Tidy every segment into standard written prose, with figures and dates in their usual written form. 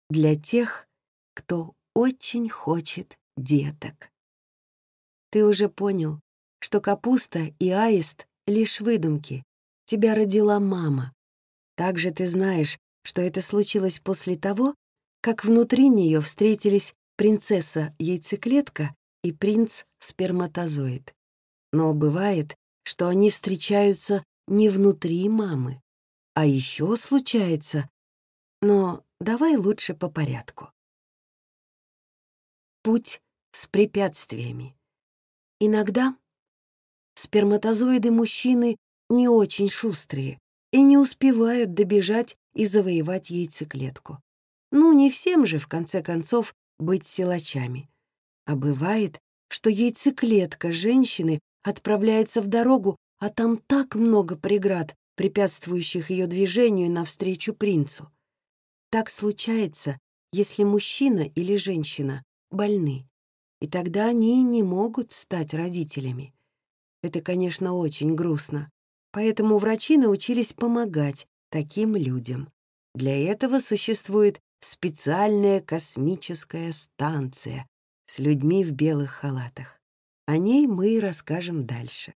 для тех, кто очень хочет деток. Ты уже понял, что капуста и аист — лишь выдумки. Тебя родила мама. Также ты знаешь, что это случилось после того, как внутри нее встретились принцесса-яйцеклетка и принц-сперматозоид. Но бывает, что они встречаются не внутри мамы, а еще случается. Но давай лучше по порядку. Путь с препятствиями. Иногда сперматозоиды мужчины не очень шустрые и не успевают добежать и завоевать яйцеклетку. Ну, не всем же, в конце концов, быть силачами. А бывает, что яйцеклетка женщины отправляется в дорогу, а там так много преград, препятствующих ее движению навстречу принцу. Так случается, если мужчина или женщина больны, и тогда они не могут стать родителями. Это, конечно, очень грустно, поэтому врачи научились помогать таким людям. Для этого существует специальная космическая станция с людьми в белых халатах. О ней мы и расскажем дальше.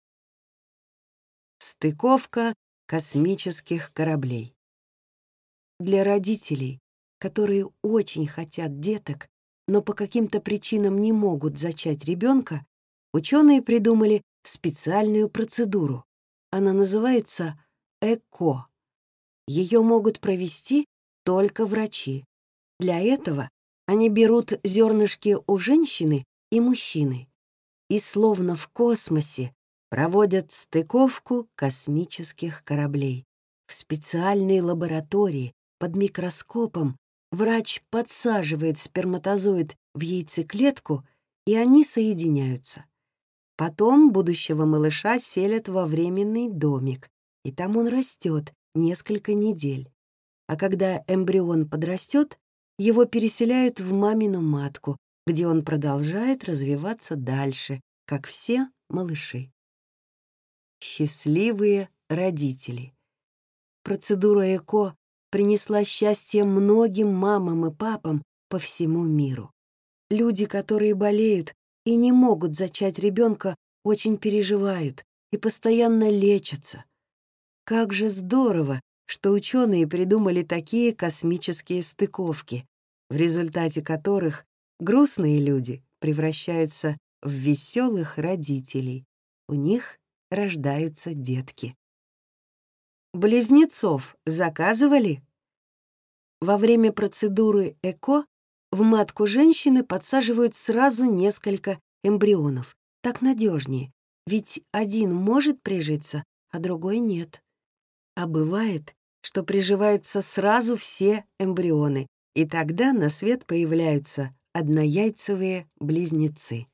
Стыковка космических кораблей. Для родителей, которые очень хотят деток, но по каким-то причинам не могут зачать ребенка, ученые придумали специальную процедуру. Она называется ЭКО. Ее могут провести только врачи. Для этого они берут зернышки у женщины и мужчины и словно в космосе проводят стыковку космических кораблей. В специальной лаборатории под микроскопом врач подсаживает сперматозоид в яйцеклетку, и они соединяются. Потом будущего малыша селят во временный домик, и там он растет несколько недель. А когда эмбрион подрастет, его переселяют в мамину матку, где он продолжает развиваться дальше, как все малыши. Счастливые родители. Процедура ЭКО принесла счастье многим мамам и папам по всему миру. Люди, которые болеют и не могут зачать ребенка, очень переживают и постоянно лечатся. Как же здорово, что ученые придумали такие космические стыковки, в результате которых грустные люди превращаются в веселых родителей. У них рождаются детки. Близнецов заказывали? Во время процедуры ЭКО в матку женщины подсаживают сразу несколько эмбрионов. Так надежнее, ведь один может прижиться, а другой нет. А бывает, что приживаются сразу все эмбрионы, и тогда на свет появляются однояйцевые близнецы.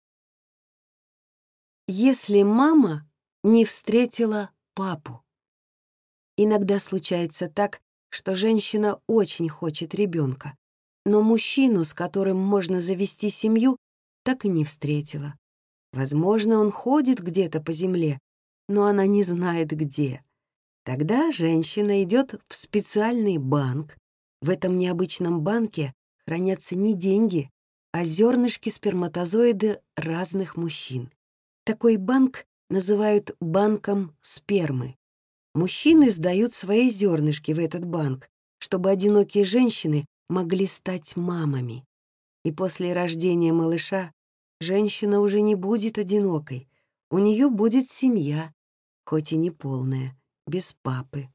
Если мама не встретила папу. Иногда случается так, что женщина очень хочет ребенка, но мужчину, с которым можно завести семью, так и не встретила. Возможно, он ходит где-то по земле, но она не знает где. Тогда женщина идет в специальный банк. В этом необычном банке хранятся не деньги, а зернышки сперматозоида разных мужчин. Такой банк называют банком спермы. Мужчины сдают свои зернышки в этот банк, чтобы одинокие женщины могли стать мамами. И после рождения малыша женщина уже не будет одинокой. У нее будет семья, хоть и не полная, без папы.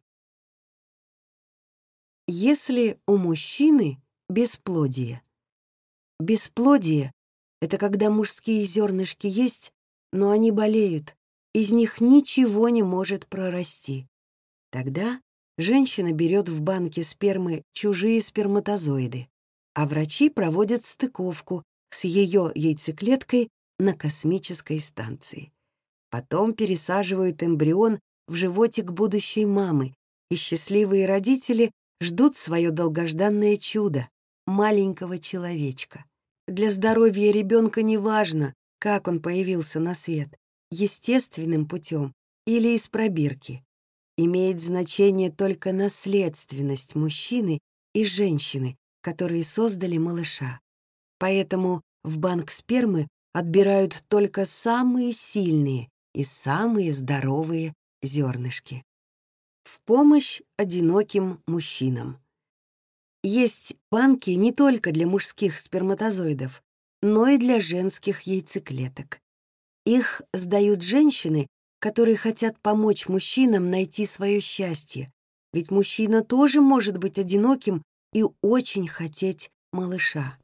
Если у мужчины бесплодие. Бесплодие — это когда мужские зернышки есть, но они болеют, из них ничего не может прорасти. Тогда женщина берет в банке спермы чужие сперматозоиды, а врачи проводят стыковку с ее яйцеклеткой на космической станции. Потом пересаживают эмбрион в животик будущей мамы, и счастливые родители ждут свое долгожданное чудо — маленького человечка. Для здоровья ребенка не важно, как он появился на свет — естественным путем или из пробирки. Имеет значение только наследственность мужчины и женщины, которые создали малыша. Поэтому в банк спермы отбирают только самые сильные и самые здоровые зернышки. В помощь одиноким мужчинам. Есть банки не только для мужских сперматозоидов, но и для женских яйцеклеток. Их сдают женщины, которые хотят помочь мужчинам найти свое счастье, ведь мужчина тоже может быть одиноким и очень хотеть малыша.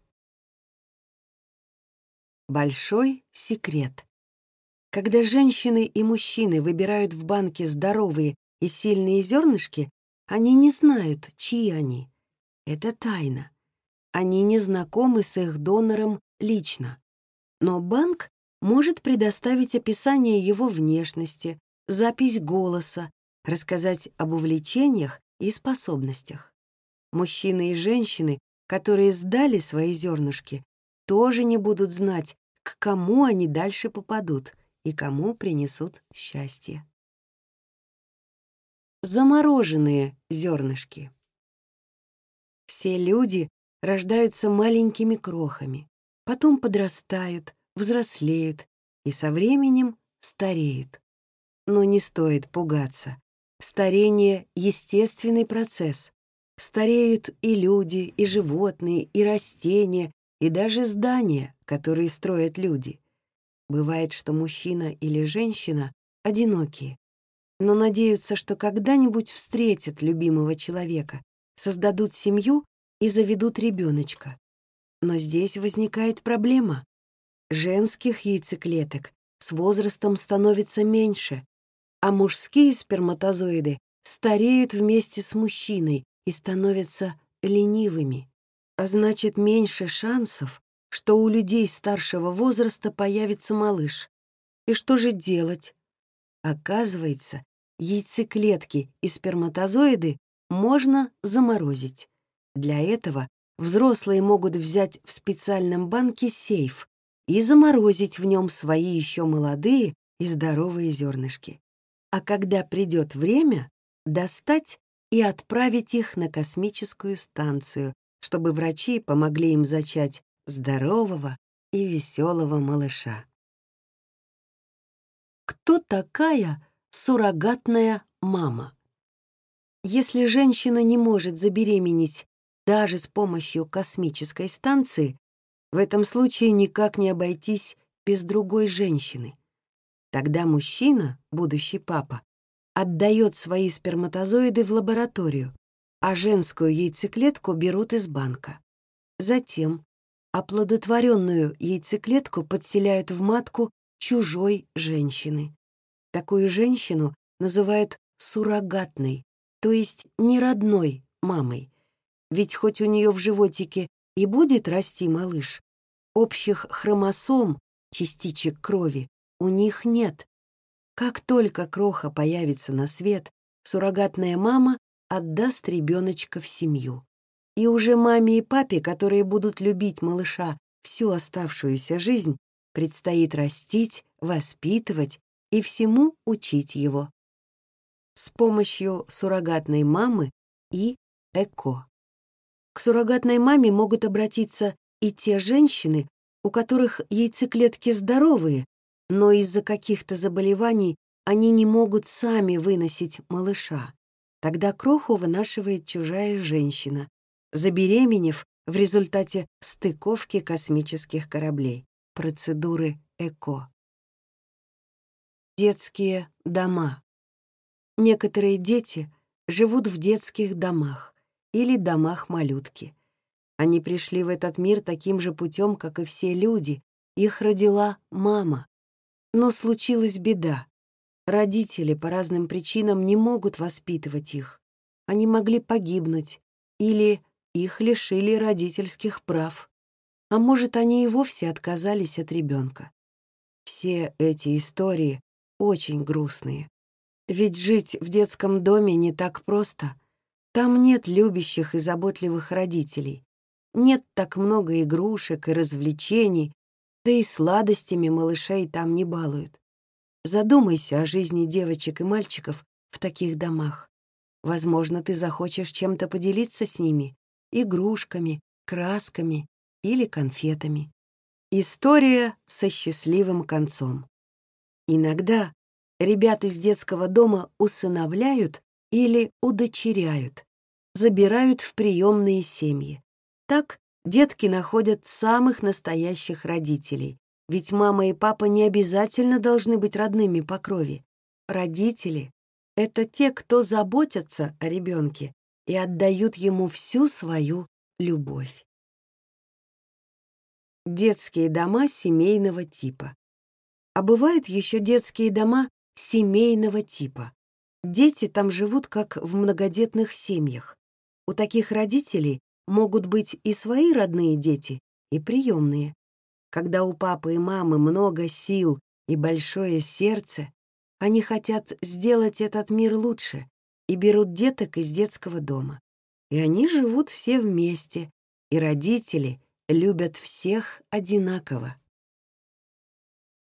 Большой секрет. Когда женщины и мужчины выбирают в банке здоровые и сильные зернышки, они не знают, чьи они. Это тайна. Они не знакомы с их донором лично. Но банк может предоставить описание его внешности, запись голоса, рассказать об увлечениях и способностях. Мужчины и женщины, которые сдали свои зернышки, тоже не будут знать, к кому они дальше попадут и кому принесут счастье. Замороженные зернышки. Все люди рождаются маленькими крохами, потом подрастают, взрослеют и со временем стареют. Но не стоит пугаться. Старение — естественный процесс. Стареют и люди, и животные, и растения, и даже здания, которые строят люди. Бывает, что мужчина или женщина одинокие, но надеются, что когда-нибудь встретят любимого человека, создадут семью и заведут ребеночка. Но здесь возникает проблема. Женских яйцеклеток с возрастом становится меньше, а мужские сперматозоиды стареют вместе с мужчиной и становятся ленивыми. А значит, меньше шансов, что у людей старшего возраста появится малыш. И что же делать? Оказывается, яйцеклетки и сперматозоиды можно заморозить. Для этого взрослые могут взять в специальном банке сейф и заморозить в нем свои еще молодые и здоровые зернышки. А когда придет время, достать и отправить их на космическую станцию, чтобы врачи помогли им зачать здорового и веселого малыша. Кто такая суррогатная мама? Если женщина не может забеременеть даже с помощью космической станции, в этом случае никак не обойтись без другой женщины. Тогда мужчина, будущий папа, отдает свои сперматозоиды в лабораторию, а женскую яйцеклетку берут из банка. Затем оплодотворенную яйцеклетку подселяют в матку чужой женщины. Такую женщину называют суррогатной, то есть неродной мамой. Ведь хоть у нее в животике и будет расти малыш, общих хромосом, частичек крови, у них нет. Как только кроха появится на свет, суррогатная мама отдаст ребеночка в семью. И уже маме и папе, которые будут любить малыша всю оставшуюся жизнь, предстоит растить, воспитывать и всему учить его. С помощью суррогатной мамы и ЭКО. К суррогатной маме могут обратиться и те женщины, у которых яйцеклетки здоровые, но из-за каких-то заболеваний они не могут сами выносить малыша. Тогда кроху вынашивает чужая женщина, забеременев в результате стыковки космических кораблей, процедуры ЭКО. Детские дома. Некоторые дети живут в детских домах или домах-малютки. Они пришли в этот мир таким же путем, как и все люди. Их родила мама. Но случилась беда. Родители по разным причинам не могут воспитывать их. Они могли погибнуть или их лишили родительских прав. А может, они и вовсе отказались от ребенка. Все эти истории очень грустные. Ведь жить в детском доме не так просто. Там нет любящих и заботливых родителей. Нет так много игрушек и развлечений, да и сладостями малышей там не балуют. Задумайся о жизни девочек и мальчиков в таких домах. Возможно, ты захочешь чем-то поделиться с ними, игрушками красками или конфетами. История со счастливым концом. Иногда ребят из детского дома усыновляют или удочеряют, забирают в приемные семьи. Так детки находят самых настоящих родителей, ведь мама и папа не обязательно должны быть родными по крови. Родители — это те, кто заботятся о ребенке и отдают ему всю свою любовь. Детские дома семейного типа. А бывают еще детские дома семейного типа. Дети там живут как в многодетных семьях. У таких родителей могут быть и свои родные дети, и приемные. Когда у папы и мамы много сил и большое сердце, они хотят сделать этот мир лучше и берут деток из детского дома. И они живут все вместе, и родители любят всех одинаково.